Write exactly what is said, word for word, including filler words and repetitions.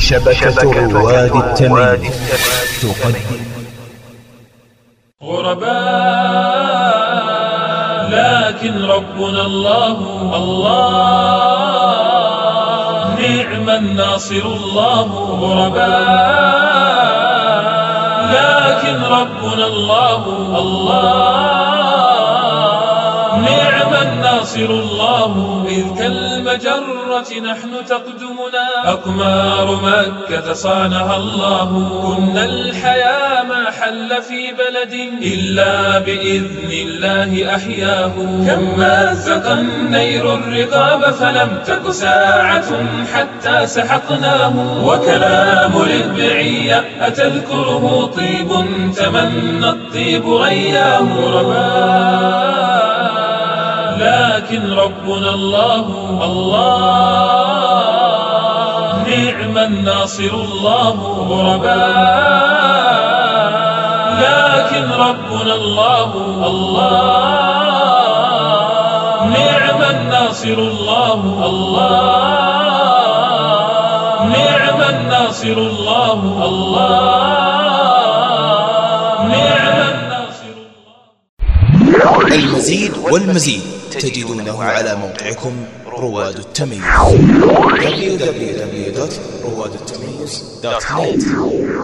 شبكة رواد التميم تقدم غرباء لكن ربنا الله الله، نعم الناصر الله. غرباء لكن ربنا الله الله، نعم الناصر الله. إذ كالمجرة نحن تقدمنا، أقمار مكة صانها الله. كنا الحياة ما حل في بلد إلا بإذن الله أحياه. كم مزق النير الرقاب فلم تك ساعة حتى سحقناه. وكلام للبعية أتذكره طيب تمنى الطيب غياه. غرباء لكن ربنا الله الله، نعم الناصر الله. غرباء لكن ربنا الله الله، نعم الناصر الله الله، نعم الناصر الله الله، نعم الناصر الله. المزيد والمزيد تجدونه على موقعكم رواد التميز دبليو دبليو دبليو دوت رواد التميز دوت نت.